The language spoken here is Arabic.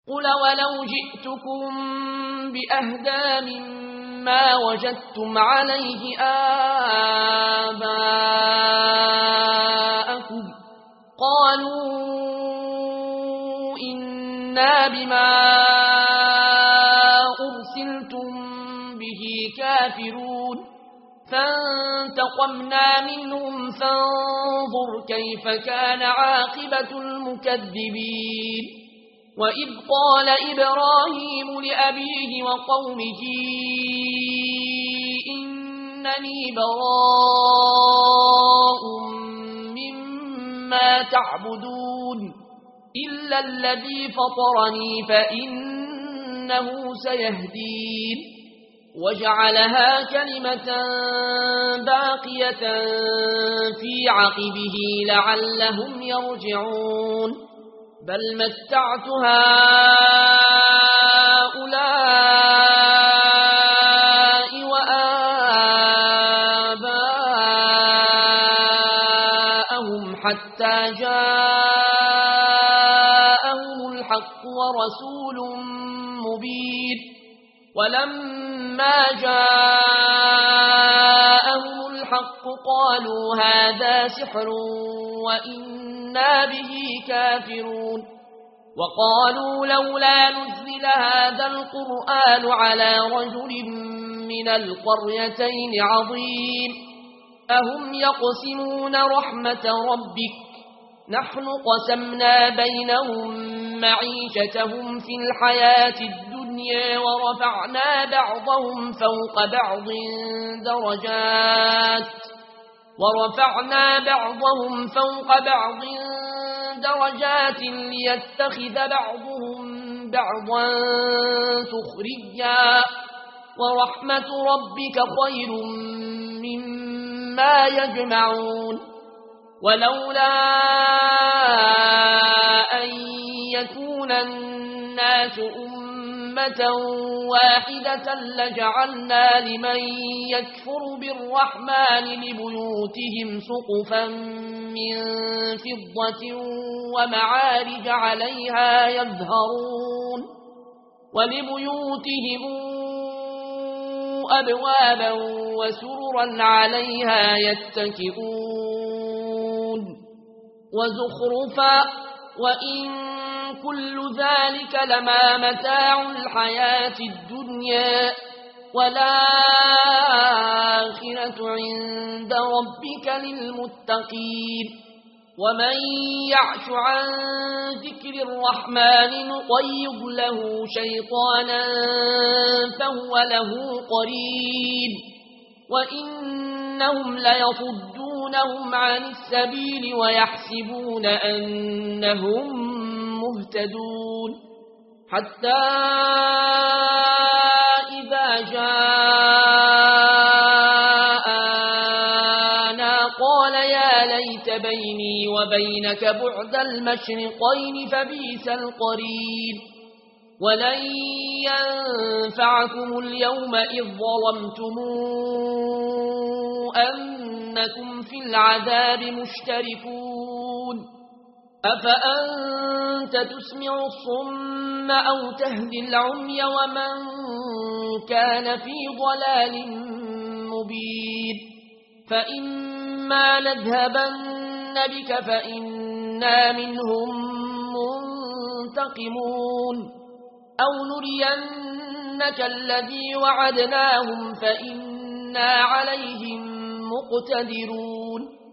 قل ولو جئتكم بأهدى مما وجدتم عليه آباءكم قالوا إنا بما أرسلتم به كافرون فانتقمنا منهم فانظر كيف كان عاقبة المكذبين وإذ قال إبراهيم لأبيه وقومه إنني براء مما تعبدون إلا الذي فطرني فإنه سيهدين وجعلها كلمة باقية في عقبه لعلهم يرجعون بل متعت هؤلاء وآباءهم حتى جاءهم الحق ورسول مبين ولما جاءهم الحق قالوا هذا سحر وإنا به كافرون وقالوا لولا نزل هذا القرآن على رجل من القريتين عظيم أهم يقسمون رحمة ربك نحن قسمنا بينهم معيشتهم في الحياة الدنيا ورفعنا بعضهم فوق بعض درجات ليتخذ بعضهم بعضا سخريا ورحمة ربك خير مما يجمعون ولولا أن يكون الناس أمة واحدة لجعلنا لمن يكفر بالرحمن لبيوتهم سقفا من فضة ومعارج عليها يظهرون ولبيوتهم أبوابا وسررا عليها يتكئون وزخرفا وإن كل ذلك لما متاع الحياة الدنيا والآخرة عند ربك للمتقين ومن يعش عن ذكر الرحمن نقيض له شيطانا فهو له قرين وإنهم ليصدونهم عن السبيل ويحسبون أنهم مهتدون حتى إذا جاءنا قال يا ليت بيني وبينك بعد المشرقين فبئس القرين ولن ينفعكم اليوم إذ ظلمتم أنكم في العذاب مشتركون أفأنت تسمع الصم أو تهدي العمي ومن كان في ضلال مبين فإما نذهبن بك فإنا منهم منتقمون أو نرينك الذي وعدناهم فإنا عليهم مقتدرون